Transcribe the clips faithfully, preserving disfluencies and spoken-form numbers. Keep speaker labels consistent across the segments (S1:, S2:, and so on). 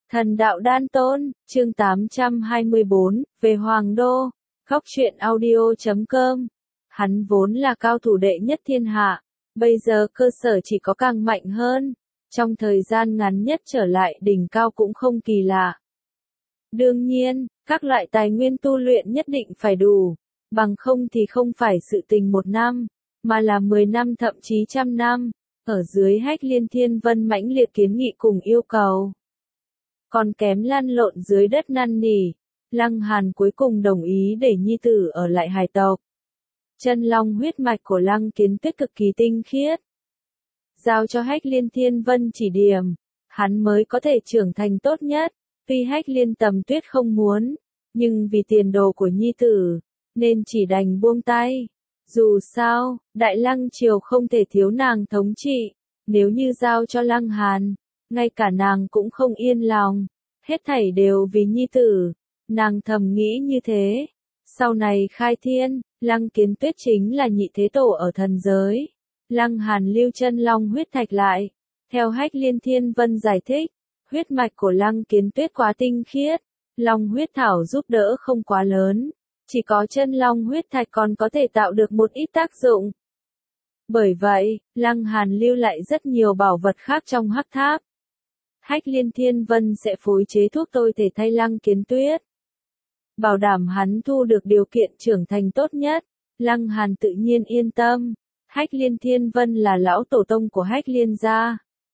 S1: Thần đạo đan tôn, chương tám trăm hai mươi bốn, về Hoàng Đô, góc truyện audio chấm com. Hắn vốn là cao thủ đệ nhất thiên hạ, bây giờ cơ sở chỉ có càng mạnh hơn, trong thời gian ngắn nhất trở lại đỉnh cao cũng không kỳ lạ. Đương nhiên, các loại tài nguyên tu luyện nhất định phải đủ, bằng không thì không phải sự tình một năm, mà là mười năm thậm chí trăm năm, ở dưới Hách Liên Thiên Vân mãnh liệt kiến nghị cùng yêu cầu. Còn kém lăn lộn dưới đất năn nỉ, Lăng Hàn cuối cùng đồng ý để nhi tử ở lại hải tộc. Chân long huyết mạch của Lăng Kiến Tuyết cực kỳ tinh khiết. Giao cho Hách Liên Thiên Vân chỉ điểm, hắn mới có thể trưởng thành tốt nhất, tuy Hách Liên Tầm Tuyết không muốn, nhưng vì tiền đồ của nhi tử, nên chỉ đành buông tay. Dù sao, Đại Lăng Triều không thể thiếu nàng thống trị, nếu như giao cho Lăng Hàn, ngay cả nàng cũng không yên lòng, hết thảy đều vì nhi tử, nàng thầm nghĩ như thế. Sau này khai thiên, Lăng Kiến Tuyết chính là nhị thế tổ ở thần giới. Lăng Hàn lưu chân long huyết thạch lại. Theo Hách Liên Thiên Vân giải thích, huyết mạch của Lăng Kiến Tuyết quá tinh khiết, long huyết thảo giúp đỡ không quá lớn, chỉ có chân long huyết thạch còn có thể tạo được một ít tác dụng. Bởi vậy, Lăng Hàn lưu lại rất nhiều bảo vật khác trong hắc tháp. Hách Liên Thiên Vân sẽ phối chế thuốc tôi thể thay Lăng Kiến Tuyết, bảo đảm hắn thu được điều kiện trưởng thành tốt nhất. Lăng Hàn tự nhiên yên tâm, Hách Liên Thiên Vân là lão tổ tông của Hách Liên gia,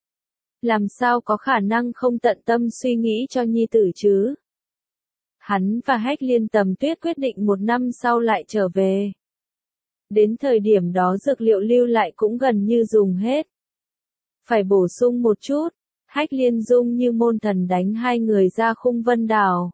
S1: làm sao có khả năng không tận tâm suy nghĩ cho nhi tử chứ. Hắn và Hách Liên Tầm Tuyết quyết định một năm sau lại trở về. Đến thời điểm đó dược liệu lưu lại cũng gần như dùng hết, phải bổ sung một chút. Hách Liên Dung như môn thần đánh hai người ra khung vân đảo.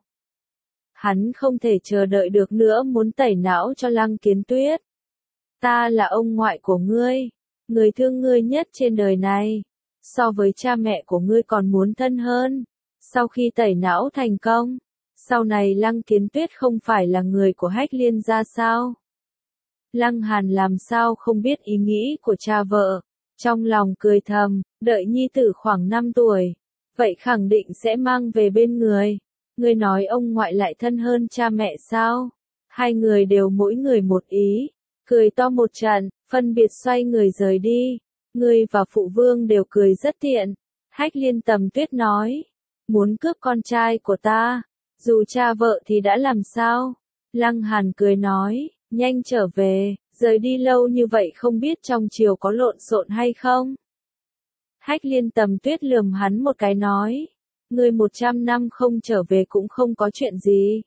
S1: Hắn không thể chờ đợi được nữa, muốn tẩy não cho Lăng Kiến Tuyết. Ta là ông ngoại của ngươi, người thương ngươi nhất trên đời này, so với cha mẹ của ngươi còn muốn thân hơn. Sau khi tẩy não thành công, sau này Lăng Kiến Tuyết không phải là người của Hách Liên gia sao? Lăng Hàn làm sao không biết ý nghĩ của cha vợ, trong lòng cười thầm, đợi nhi tử khoảng năm tuổi, vậy khẳng định sẽ mang về bên người. Ngươi nói ông ngoại lại thân hơn cha mẹ sao? Hai người đều mỗi người một ý, cười to một trận, phân biệt xoay người rời đi. Ngươi và phụ vương đều cười rất tiện. Hách Liên Tầm Tuyết nói, muốn cướp con trai của ta, dù cha vợ thì đã làm sao? Lăng Hàn cười nói, nhanh trở về, rời đi lâu như vậy không biết trong triều có lộn xộn hay không? Hách Liên Tầm Tuyết lườm hắn một cái nói, ngươi một trăm năm không trở về cũng không có chuyện gì.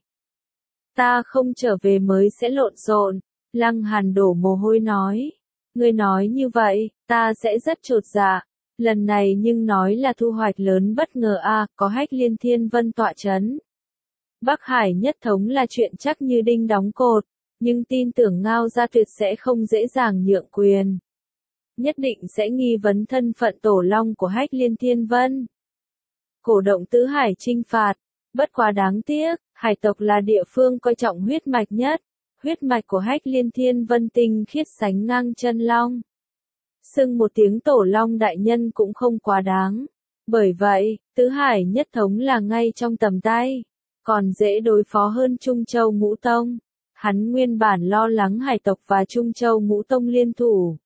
S1: Ta không trở về mới sẽ lộn xộn. Lăng Hàn đổ mồ hôi nói, ngươi nói như vậy, ta sẽ rất chột dạ. Lần này nhưng nói là thu hoạch lớn bất ngờ a, à, có Hách Liên Thiên Vân tọa chấn. Bắc Hải nhất thống là chuyện chắc như đinh đóng cột, nhưng tin tưởng Ngao Gia Tuyệt sẽ không dễ dàng nhượng quyền. Nhất định sẽ nghi vấn thân phận tổ long của Hách Liên Thiên Vân. Cổ động tứ hải chinh phạt, bất quá đáng tiếc, hải tộc là địa phương coi trọng huyết mạch nhất. Huyết mạch của Hách Liên Thiên Vân tinh khiết sánh ngang chân long. Xưng một tiếng tổ long đại nhân cũng không quá đáng. Bởi vậy, tứ hải nhất thống là ngay trong tầm tay, còn dễ đối phó hơn Trung Châu Ngũ Tông. Hắn nguyên bản lo lắng hải tộc và Trung Châu Ngũ Tông liên thủ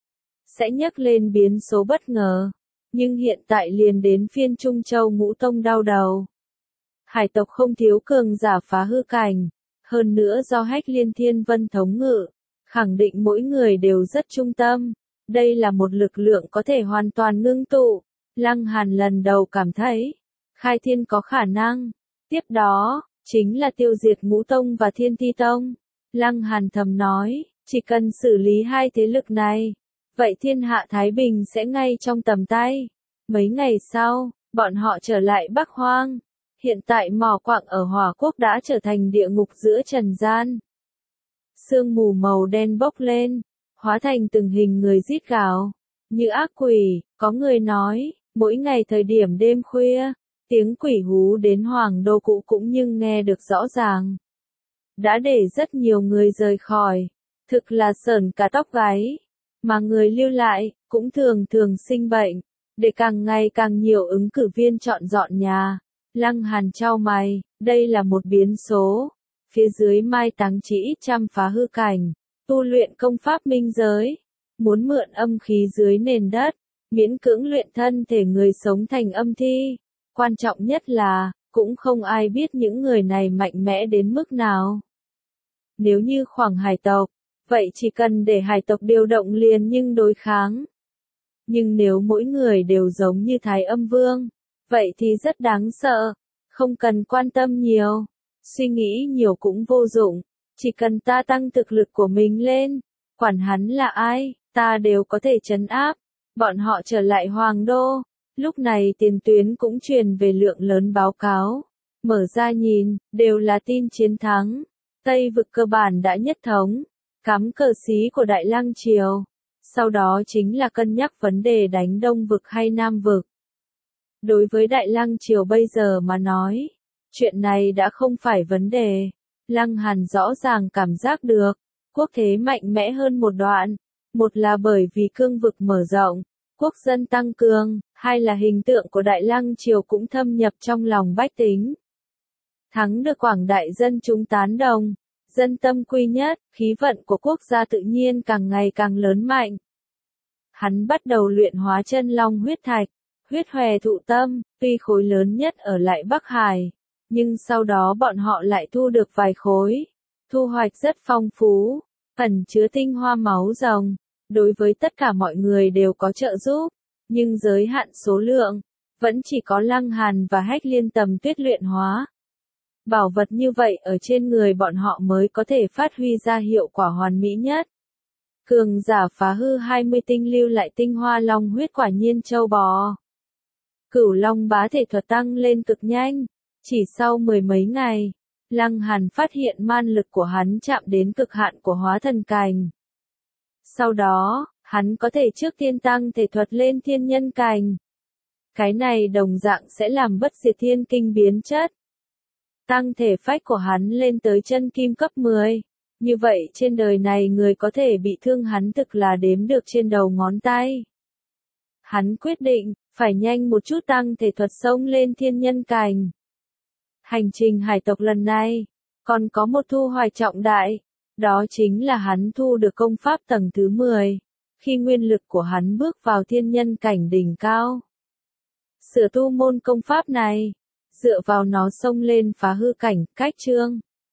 S1: sẽ nhấc lên biến số bất ngờ, nhưng hiện tại liền đến phiên Trung Châu Ngũ Tông đau đầu. Hải tộc không thiếu cường giả phá hư cảnh, hơn nữa do Hách Liên Thiên Vân thống ngự, khẳng định mỗi người đều rất trung tâm. Đây là một lực lượng có thể hoàn toàn ngưng tụ. Lăng Hàn lần đầu cảm thấy, khai thiên có khả năng. Tiếp đó, chính là tiêu diệt Ngũ Tông và Thiên Ti Tông. Lăng Hàn thầm nói, chỉ cần xử lý hai thế lực này, vậy thiên hạ Thái Bình sẽ ngay trong tầm tay. Mấy ngày sau, bọn họ trở lại Bắc Hoang. Hiện tại mỏ quặng ở Hỏa Quốc đã trở thành địa ngục giữa trần gian. Sương mù màu đen bốc lên, hóa thành từng hình người rít gào, như ác quỷ. Có người nói, mỗi ngày thời điểm đêm khuya, tiếng quỷ hú đến Hoàng Đô cũ cũng nhưng nghe được rõ ràng. Đã để rất nhiều người rời khỏi, thực là sởn cả tóc gáy. Mà người lưu lại, cũng thường thường sinh bệnh, để càng ngày càng nhiều ứng cử viên chọn dọn nhà. Lăng Hàn chau mày, đây là một biến số. Phía dưới mai táng chỉ ít trăm phá hư cảnh, tu luyện công pháp minh giới, muốn mượn âm khí dưới nền đất, miễn cưỡng luyện thân thể người sống thành âm thi. Quan trọng nhất là, cũng không ai biết những người này mạnh mẽ đến mức nào. Nếu như khoảng hải tộc, vậy chỉ cần để hải tộc điều động liền nhưng đối kháng. Nhưng nếu mỗi người đều giống như Thái Âm Vương, vậy thì rất đáng sợ, không cần quan tâm nhiều, suy nghĩ nhiều cũng vô dụng, chỉ cần ta tăng thực lực của mình lên, quản hắn là ai, ta đều có thể trấn áp. Bọn họ trở lại Hoàng Đô, lúc này tiền tuyến cũng truyền về lượng lớn báo cáo, mở ra nhìn, đều là tin chiến thắng, Tây vực cơ bản đã nhất thống, cắm cờ xí của Đại Lăng Triều, sau đó chính là cân nhắc vấn đề đánh Đông vực hay Nam vực. Đối với Đại Lăng Triều bây giờ mà nói, chuyện này đã không phải vấn đề. Lăng Hàn rõ ràng cảm giác được, quốc thế mạnh mẽ hơn một đoạn. Một là bởi vì cương vực mở rộng, quốc dân tăng cường, hai là hình tượng của Đại Lăng Triều cũng thâm nhập trong lòng bách tính. Thắng được quảng đại dân chúng tán đồng, dân tâm quy nhất, khí vận của quốc gia tự nhiên càng ngày càng lớn mạnh. Hắn bắt đầu luyện hóa chân long huyết thạch, huyết hòe thụ tâm, tuy khối lớn nhất ở lại Bắc Hải, nhưng sau đó bọn họ lại thu được vài khối, thu hoạch rất phong phú, ẩn chứa tinh hoa máu rồng, đối với tất cả mọi người đều có trợ giúp, nhưng giới hạn số lượng, vẫn chỉ có Lăng Hàn và Hách Liên Tầm Tuyết luyện hóa. Bảo vật như vậy ở trên người bọn họ mới có thể phát huy ra hiệu quả hoàn mỹ nhất. Cường giả phá hư hai mươi tinh lưu lại tinh hoa long huyết quả nhiên châu bò. Cửu long bá thể thuật tăng lên cực nhanh, chỉ sau mười mấy ngày, Lăng Hàn phát hiện man lực của hắn chạm đến cực hạn của hóa thần cảnh. Sau đó, hắn có thể trước tiên tăng thể thuật lên thiên nhân cảnh. Cái này đồng dạng sẽ làm bất diệt thiên kinh biến chất. Tăng thể phách của hắn lên tới chân kim cấp mười. Như vậy trên đời này người có thể bị thương hắn thực là đếm được trên đầu ngón tay. Hắn quyết định, phải nhanh một chút tăng thể thuật xông lên thiên nhân cảnh. Hành trình hải tộc lần này, còn có một thu hoạch trọng đại, đó chính là hắn thu được công pháp tầng thứ mười, khi nguyên lực của hắn bước vào thiên nhân cảnh đỉnh cao. Sửa tu môn công pháp này, dựa vào nó xông lên phá hư cảnh, cách chương.